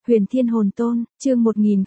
Huyền Thiên Hồn Tôn, chương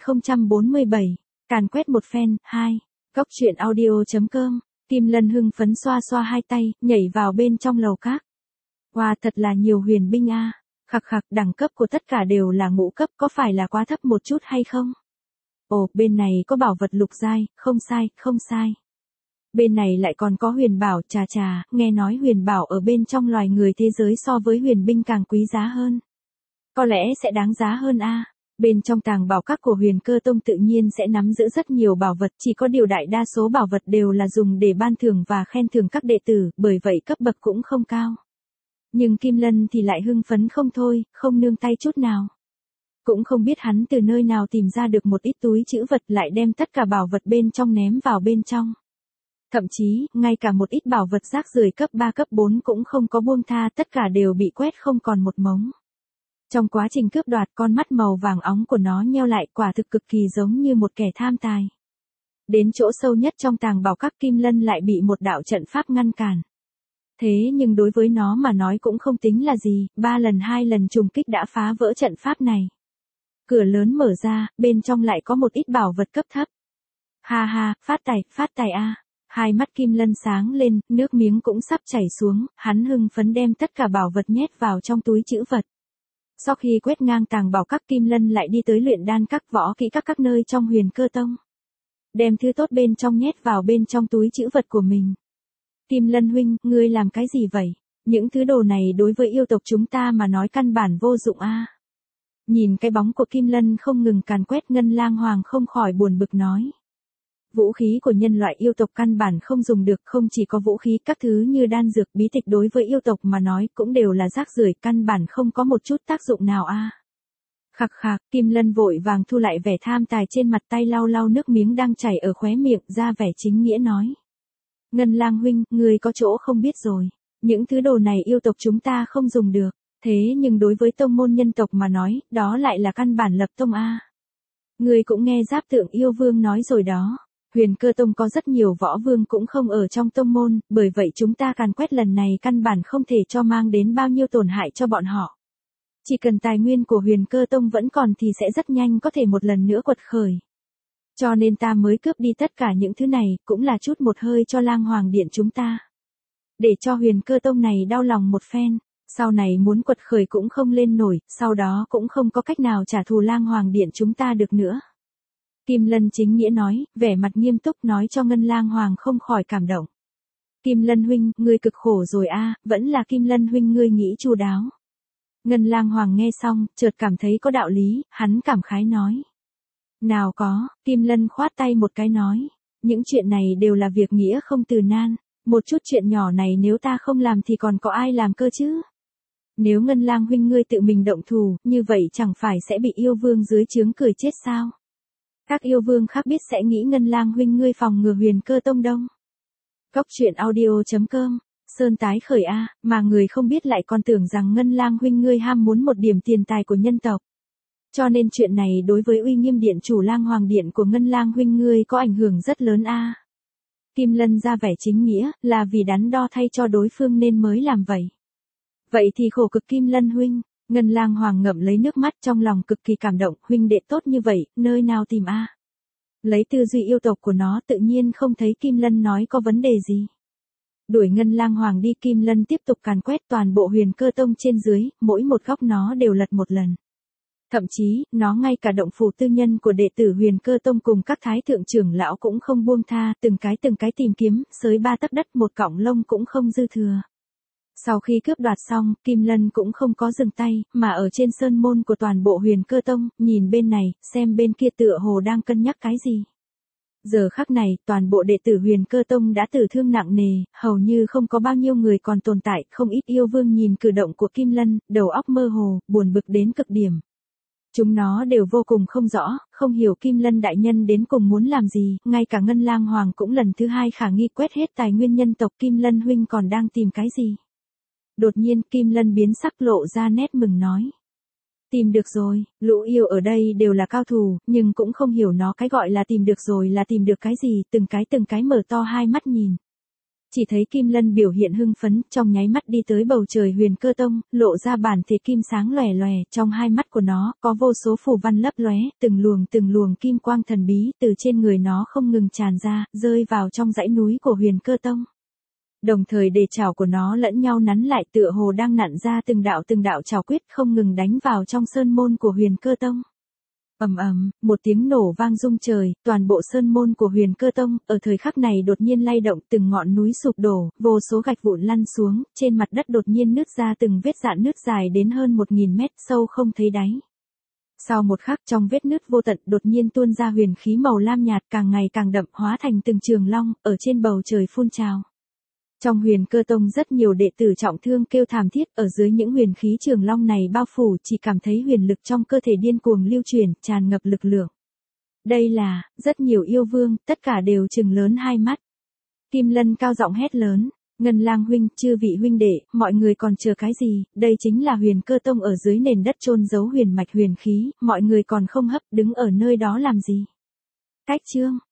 1047, càn quét một phen, 2. Góc truyện audio.com, Kim Lân hưng phấn xoa xoa hai tay, nhảy vào bên trong lầu các. Wow, thật là nhiều huyền binh a. Khặc khặc, đẳng cấp của tất cả đều là ngũ cấp, có phải là quá thấp một chút hay không? Ồ, bên này có bảo vật lục giai, không sai, không sai. Bên này lại còn có huyền bảo, chà chà, nghe nói huyền bảo ở bên trong loài người thế giới so với huyền binh càng quý giá hơn. Có lẽ sẽ đáng giá hơn a. Bên trong tàng bảo các của Huyền Cơ Tông tự nhiên sẽ nắm giữ rất nhiều bảo vật, chỉ có điều đại đa số bảo vật đều là dùng để ban thưởng và khen thưởng các đệ tử, bởi vậy cấp bậc cũng không cao. Nhưng Kim Lân thì lại hưng phấn không thôi, không nương tay chút nào. Cũng không biết hắn từ nơi nào tìm ra được một ít túi trữ vật, lại đem tất cả bảo vật bên trong ném vào bên trong. Thậm chí, ngay cả một ít bảo vật rác rưởi cấp 3 cấp 4 cũng không có buông tha, tất cả đều bị quét không còn một mống. Trong quá trình cướp đoạt, con mắt màu vàng óng của nó nheo lại, quả thực cực kỳ giống như một kẻ tham tài. Đến chỗ sâu nhất trong tàng bảo các, Kim Lân lại bị một đạo trận pháp ngăn cản. Thế nhưng đối với nó mà nói cũng không tính là gì, 2 lần trùng kích đã phá vỡ trận pháp này. Cửa lớn mở ra, bên trong lại có một ít bảo vật cấp thấp. Ha ha, phát tài a. Hai mắt Kim Lân sáng lên, nước miếng cũng sắp chảy xuống, hắn hưng phấn đem tất cả bảo vật nhét vào trong túi trữ vật. Sau khi quét ngang tàng bảo các, Kim Lân lại đi tới luyện đan các, võ kỹ các nơi trong Huyền Cơ Tông. Đem thứ tốt bên trong nhét vào bên trong túi trữ vật của mình. Kim Lân huynh, ngươi làm cái gì vậy? Những thứ đồ này đối với yêu tộc chúng ta mà nói căn bản vô dụng a. Nhìn cái bóng của Kim Lân không ngừng càn quét, Ngân Lang Hoàng không khỏi buồn bực nói. Vũ khí của nhân loại yêu tộc căn bản không dùng được, không chỉ có vũ khí, các thứ như đan dược bí tịch đối với yêu tộc mà nói cũng đều là rác rưởi, căn bản không có một chút tác dụng nào a. Khặc khạc, Kim Lân vội vàng thu lại vẻ tham tài trên mặt, tay lau lau nước miếng đang chảy ở khóe miệng, ra vẻ chính nghĩa nói. Ngân Lang huynh, người có chỗ không biết rồi. Những thứ đồ này yêu tộc chúng ta không dùng được. Thế nhưng đối với tông môn nhân tộc mà nói, đó lại là căn bản lập tông a. Người cũng nghe Giáp Tượng Yêu Vương nói rồi đó. Huyền Cơ Tông có rất nhiều võ vương cũng không ở trong tông môn, bởi vậy chúng ta càn quét lần này căn bản không thể cho mang đến bao nhiêu tổn hại cho bọn họ. Chỉ cần tài nguyên của Huyền Cơ Tông vẫn còn thì sẽ rất nhanh có thể một lần nữa quật khởi. Cho nên ta mới cướp đi tất cả những thứ này, cũng là chút một hơi cho Lang Hoàng Điện chúng ta. Để cho Huyền Cơ Tông này đau lòng một phen, sau này muốn quật khởi cũng không lên nổi, sau đó cũng không có cách nào trả thù Lang Hoàng Điện chúng ta được nữa. Kim Lân chính nghĩa nói, vẻ mặt nghiêm túc nói cho Ngân Lang Hoàng không khỏi cảm động. Kim Lân huynh, ngươi cực khổ rồi a, vẫn là Kim Lân huynh ngươi nghĩ chu đáo. Ngân Lang Hoàng nghe xong, chợt cảm thấy có đạo lý, hắn cảm khái nói. Nào có, Kim Lân khoát tay một cái nói, những chuyện này đều là việc nghĩa không từ nan, một chút chuyện nhỏ này nếu ta không làm thì còn có ai làm cơ chứ? Nếu Ngân Lang huynh ngươi tự mình động thủ, như vậy chẳng phải sẽ bị yêu vương dưới trướng cười chết sao? Các yêu vương khác biết sẽ nghĩ Ngân Lang huynh ngươi phòng ngừa Huyền Cơ Tông đông. Góc truyện audio.com, Sơn tái khởi a, mà người không biết lại còn tưởng rằng Ngân Lang huynh ngươi ham muốn một điểm tiền tài của nhân tộc. Cho nên chuyện này đối với uy nghiêm điện chủ Lang Hoàng Điện của Ngân Lang huynh ngươi có ảnh hưởng rất lớn a. Kim Lân ra vẻ chính nghĩa, là vì đắn đo thay cho đối phương nên mới làm vậy. Vậy thì khổ cực Kim Lân huynh. Ngân Lang Hoàng ngậm lấy nước mắt, trong lòng cực kỳ cảm động, huynh đệ tốt như vậy, nơi nào tìm a? Lấy tư duy yêu tộc của nó tự nhiên không thấy Kim Lân nói có vấn đề gì. Đuổi Ngân Lang Hoàng đi, Kim Lân tiếp tục càn quét toàn bộ Huyền Cơ Tông trên dưới, mỗi một góc nó đều lật một lần. Thậm chí, nó ngay cả động phủ tư nhân của đệ tử Huyền Cơ Tông cùng các thái thượng trưởng lão cũng không buông tha, từng cái tìm kiếm, xới 3 tấc đất một cọng lông cũng không dư thừa. Sau khi cướp đoạt xong, Kim Lân cũng không có dừng tay, mà ở trên sơn môn của toàn bộ Huyền Cơ Tông, nhìn bên này, xem bên kia tựa hồ đang cân nhắc cái gì. Giờ khắc này, toàn bộ đệ tử Huyền Cơ Tông đã tử thương nặng nề, hầu như không có bao nhiêu người còn tồn tại, không ít yêu vương nhìn cử động của Kim Lân, đầu óc mơ hồ, buồn bực đến cực điểm. Chúng nó đều vô cùng không rõ, không hiểu Kim Lân đại nhân đến cùng muốn làm gì, ngay cả Ngân Lang Hoàng cũng lần thứ 2 khả nghi quét hết tài nguyên nhân tộc, Kim Lân huynh còn đang tìm cái gì. Đột nhiên Kim Lân biến sắc, lộ ra nét mừng nói. Tìm được rồi, lũ yêu ở đây đều là cao thủ, nhưng cũng không hiểu nó cái gọi là tìm được rồi là tìm được cái gì, từng cái mở to hai mắt nhìn. Chỉ thấy Kim Lân biểu hiện hưng phấn, trong nháy mắt đi tới bầu trời Huyền Cơ Tông, lộ ra bản thể kim sáng lòe lòe, trong hai mắt của nó có vô số phù văn lấp lóe, từng luồng kim quang thần bí từ trên người nó không ngừng tràn ra, rơi vào trong dãy núi của Huyền Cơ Tông. Đồng thời đề chảo của nó lẫn nhau nắn lại tựa hồ đang nặn ra từng đạo chảo quyết không ngừng đánh vào trong sơn môn của Huyền Cơ Tông. Ầm ầm, một tiếng nổ vang rung trời, toàn bộ sơn môn của Huyền Cơ Tông ở thời khắc này đột nhiên lay động, từng ngọn núi sụp đổ, vô số gạch vụn lăn xuống, trên mặt đất đột nhiên nứt ra từng vết rạn nứt dài đến hơn 1000 mét, sâu không thấy đáy. Sau một khắc, trong vết nứt vô tận đột nhiên tuôn ra huyền khí màu lam nhạt càng ngày càng đậm, hóa thành từng trường long ở trên bầu trời phun trào. Trong Huyền Cơ Tông rất nhiều đệ tử trọng thương kêu thảm thiết, ở dưới những huyền khí trường long này bao phủ, chỉ cảm thấy huyền lực trong cơ thể điên cuồng lưu chuyển, tràn ngập lực lượng. Đây là, rất nhiều yêu vương, tất cả đều trừng lớn hai mắt. Kim Lân cao giọng hét lớn, Ngân Lang huynh, chư vị huynh đệ, mọi người còn chờ cái gì, đây chính là Huyền Cơ Tông ở dưới nền đất chôn giấu huyền mạch huyền khí, mọi người còn không hấp, đứng ở nơi đó làm gì. Cách chương